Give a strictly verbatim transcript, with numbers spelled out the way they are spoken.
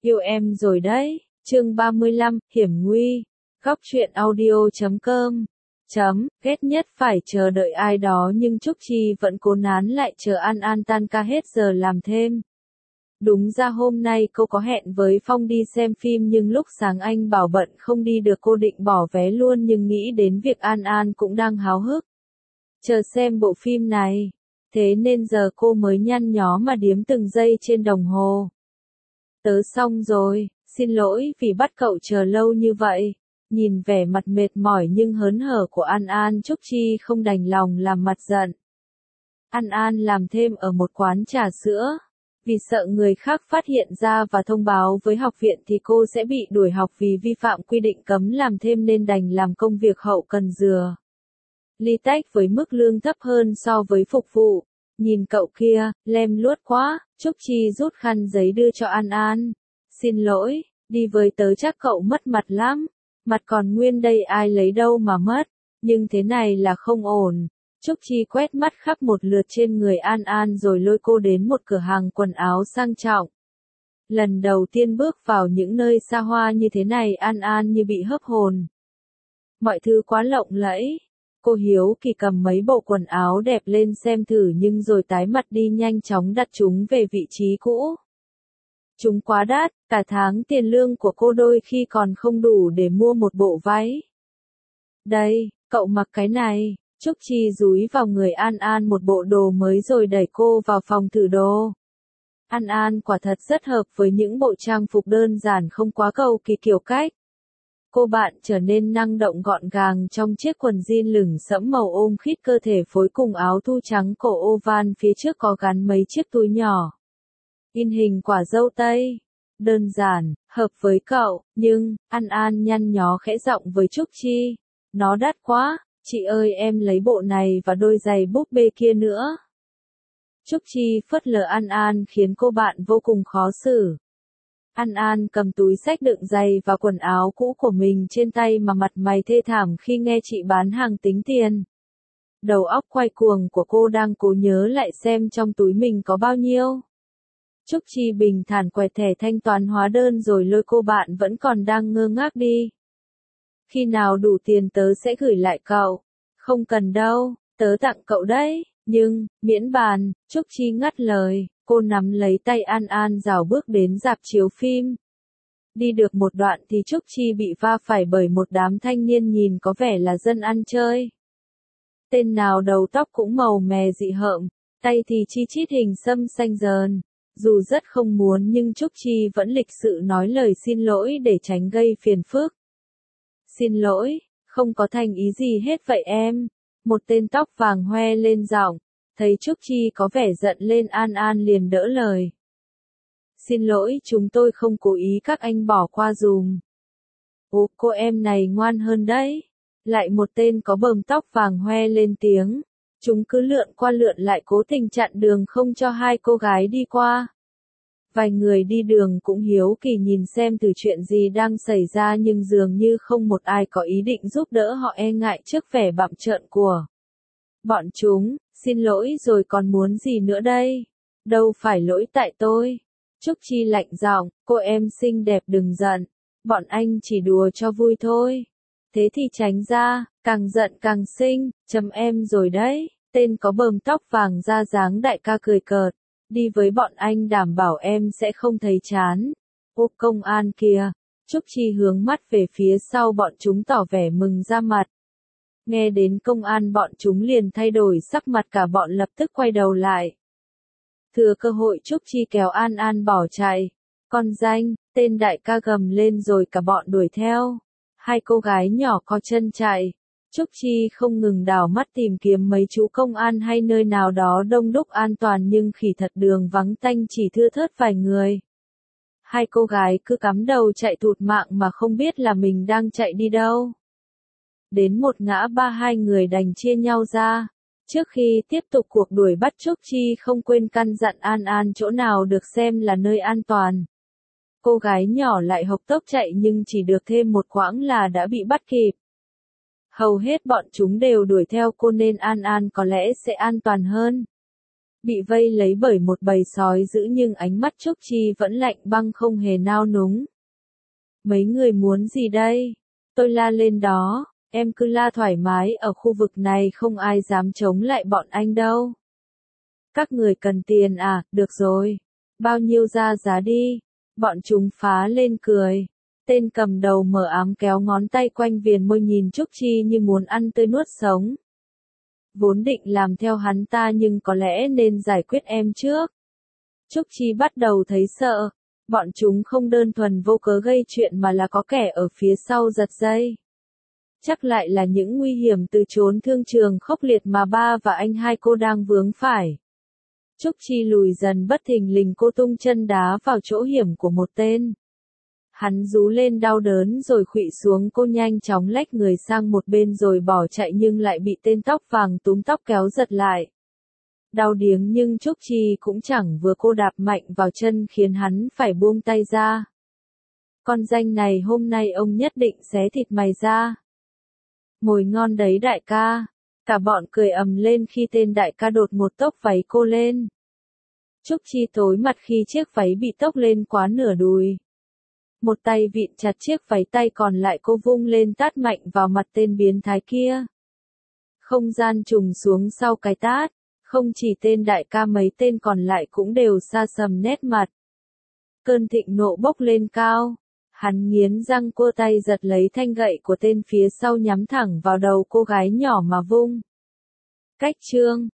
Yêu em rồi đấy, chương ba mươi lăm, hiểm nguy, góc truyện audio chấm com, chấm, ghét nhất phải chờ đợi ai đó nhưng Trúc Chi vẫn cố nán lại chờ An An tan ca hết giờ làm thêm. Đúng ra hôm nay cô có hẹn với Phong đi xem phim nhưng lúc sáng anh bảo bận không đi được, cô định bỏ vé luôn nhưng nghĩ đến việc An An cũng đang háo hức chờ xem bộ phim này. Thế nên giờ cô mới nhăn nhó mà điếm từng giây trên đồng hồ. Tớ xong rồi, xin lỗi vì bắt cậu chờ lâu như vậy. Nhìn vẻ mặt mệt mỏi nhưng hớn hở của An An, Trúc Chi không đành lòng làm mặt giận. An An làm thêm ở một quán trà sữa. Vì sợ người khác phát hiện ra và thông báo với học viện thì cô sẽ bị đuổi học vì vi phạm quy định cấm làm thêm nên đành làm công việc hậu cần dừa ly tách với mức lương thấp hơn so với phục vụ. Nhìn cậu kia, lem luốt quá, Trúc Chi rút khăn giấy đưa cho An An. Xin lỗi, đi với tớ chắc cậu mất mặt lắm. Mặt còn nguyên đây ai lấy đâu mà mất, nhưng thế này là không ổn. Trúc Chi quét mắt khắp một lượt trên người An An rồi lôi cô đến một cửa hàng quần áo sang trọng. Lần đầu tiên bước vào những nơi xa hoa như thế này, An An như bị hấp hồn. Mọi thứ quá lộng lẫy. Cô hiếu kỳ cầm mấy bộ quần áo đẹp lên xem thử nhưng rồi tái mặt đi, nhanh chóng đặt chúng về vị trí cũ. Chúng quá đắt, cả tháng tiền lương của cô đôi khi còn không đủ để mua một bộ váy. Đây, cậu mặc cái này. Trúc Chi dúi vào người An An một bộ đồ mới rồi đẩy cô vào phòng thử đồ. An An quả thật rất hợp với những bộ trang phục đơn giản không quá cầu kỳ kiểu cách. Cô bạn trở nên năng động gọn gàng trong chiếc quần jean lửng sẫm màu ôm khít cơ thể phối cùng áo thu trắng cổ oval, phía trước có gắn mấy chiếc túi nhỏ. In hình quả dâu tây. Đơn giản, hợp với cậu, nhưng, An An nhăn nhó khẽ giọng với Trúc Chi. Nó đắt quá, chị ơi em lấy bộ này và đôi giày búp bê kia nữa. Trúc Chi phớt lờ An An khiến cô bạn vô cùng khó xử. An An cầm túi xách đựng giày và quần áo cũ của mình trên tay mà mặt mày thê thảm khi nghe chị bán hàng tính tiền. Đầu óc quay cuồng của cô đang cố nhớ lại xem trong túi mình có bao nhiêu. Trúc Chi bình thản quẹt thẻ thanh toán hóa đơn rồi lôi cô bạn vẫn còn đang ngơ ngác đi. Khi nào đủ tiền tớ sẽ gửi lại cậu. Không cần đâu, tớ tặng cậu đấy, nhưng, miễn bàn, Trúc Chi ngắt lời. Cô nắm lấy tay An An rảo bước đến rạp chiếu phim. Đi được một đoạn thì Trúc Chi bị va phải bởi một đám thanh niên nhìn có vẻ là dân ăn chơi. Tên nào đầu tóc cũng màu mè dị hợm, tay thì chi chít hình xăm xanh dờn. Dù rất không muốn nhưng Trúc Chi vẫn lịch sự nói lời xin lỗi để tránh gây phiền phức. Xin lỗi, không có thành ý gì hết vậy em. Một tên tóc vàng hoe lên giọng. Thấy Trúc Chi có vẻ giận lên, An An liền đỡ lời. Xin lỗi, chúng tôi không cố ý, các anh bỏ qua dùm. Ồ, cô em này ngoan hơn đấy. Lại một tên có bờm tóc vàng hoe lên tiếng. Chúng cứ lượn qua lượn lại cố tình chặn đường không cho hai cô gái đi qua. Vài người đi đường cũng hiếu kỳ nhìn xem từ chuyện gì đang xảy ra nhưng dường như không một ai có ý định giúp đỡ họ, e ngại trước vẻ bặm trợn của bọn chúng. Xin lỗi rồi còn muốn gì nữa đây? Đâu phải lỗi tại tôi. Trúc Chi lạnh giọng, cô em xinh đẹp đừng giận. Bọn anh chỉ đùa cho vui thôi. Thế thì tránh ra, càng giận càng xinh, chấm em rồi đấy. Tên có bờm tóc vàng ra dáng đại ca cười cợt. Đi với bọn anh đảm bảo em sẽ không thấy chán. Ô công an kìa. Trúc Chi hướng mắt về phía sau bọn chúng tỏ vẻ mừng ra mặt. Nghe đến công an bọn chúng liền thay đổi sắc mặt, cả bọn lập tức quay đầu lại. Thừa cơ hội Trúc Chi kéo An An bỏ chạy. Con danh, tên đại ca gầm lên rồi cả bọn đuổi theo. Hai cô gái nhỏ co chân chạy. Trúc Chi không ngừng đảo mắt tìm kiếm mấy chú công an hay nơi nào đó đông đúc an toàn nhưng khỉ thật đường vắng tanh chỉ thưa thớt vài người. Hai cô gái cứ cắm đầu chạy thụt mạng mà không biết là mình đang chạy đi đâu. Đến một ngã ba hai người đành chia nhau ra. Trước khi tiếp tục cuộc đuổi bắt, Trúc Chi không quên căn dặn An An chỗ nào được xem là nơi an toàn. Cô gái nhỏ lại hộc tốc chạy nhưng chỉ được thêm một quãng là đã bị bắt kịp. Hầu hết bọn chúng đều đuổi theo cô nên An An có lẽ sẽ an toàn hơn. Bị vây lấy bởi một bầy sói dữ nhưng ánh mắt Trúc Chi vẫn lạnh băng không hề nao núng. Mấy người muốn gì đây? Tôi la lên đó, em cứ la thoải mái ở khu vực này không ai dám chống lại bọn anh đâu. Các người cần tiền à, được rồi. Bao nhiêu ra giá đi. Bọn chúng phá lên cười. Tên cầm đầu mở ám kéo ngón tay quanh viền môi nhìn Trúc Chi như muốn ăn tươi nuốt sống. Vốn định làm theo hắn ta nhưng có lẽ nên giải quyết em trước. Trúc Chi bắt đầu thấy sợ. Bọn chúng không đơn thuần vô cớ gây chuyện mà là có kẻ ở phía sau giật dây. Chắc lại là những nguy hiểm từ chốn thương trường khốc liệt mà ba và anh hai cô đang vướng phải. Trúc Chi lùi dần bất thình lình cô tung chân đá vào chỗ hiểm của một tên. Hắn rú lên đau đớn rồi khuỵu xuống, cô nhanh chóng lách người sang một bên rồi bỏ chạy nhưng lại bị tên tóc vàng túm tóc kéo giật lại. Đau điếng nhưng Trúc Chi cũng chẳng vừa, cô đạp mạnh vào chân khiến hắn phải buông tay ra. Con danh này hôm nay ông nhất định xé thịt mày ra. Mồi ngon đấy đại ca. Cả bọn cười ầm lên khi tên đại ca đột một tốc váy cô lên. Trúc Chi tối mặt khi chiếc váy bị tốc lên quá nửa đùi. Một tay vịn chặt chiếc váy, tay còn lại cô vung lên tát mạnh vào mặt tên biến thái kia. Không gian trùng xuống sau cái tát, không chỉ tên đại ca mấy tên còn lại cũng đều sa sầm nét mặt. Cơn thịnh nộ bốc lên cao, hắn nghiến răng cua tay giật lấy thanh gậy của tên phía sau nhắm thẳng vào đầu cô gái nhỏ mà vung. Cách chương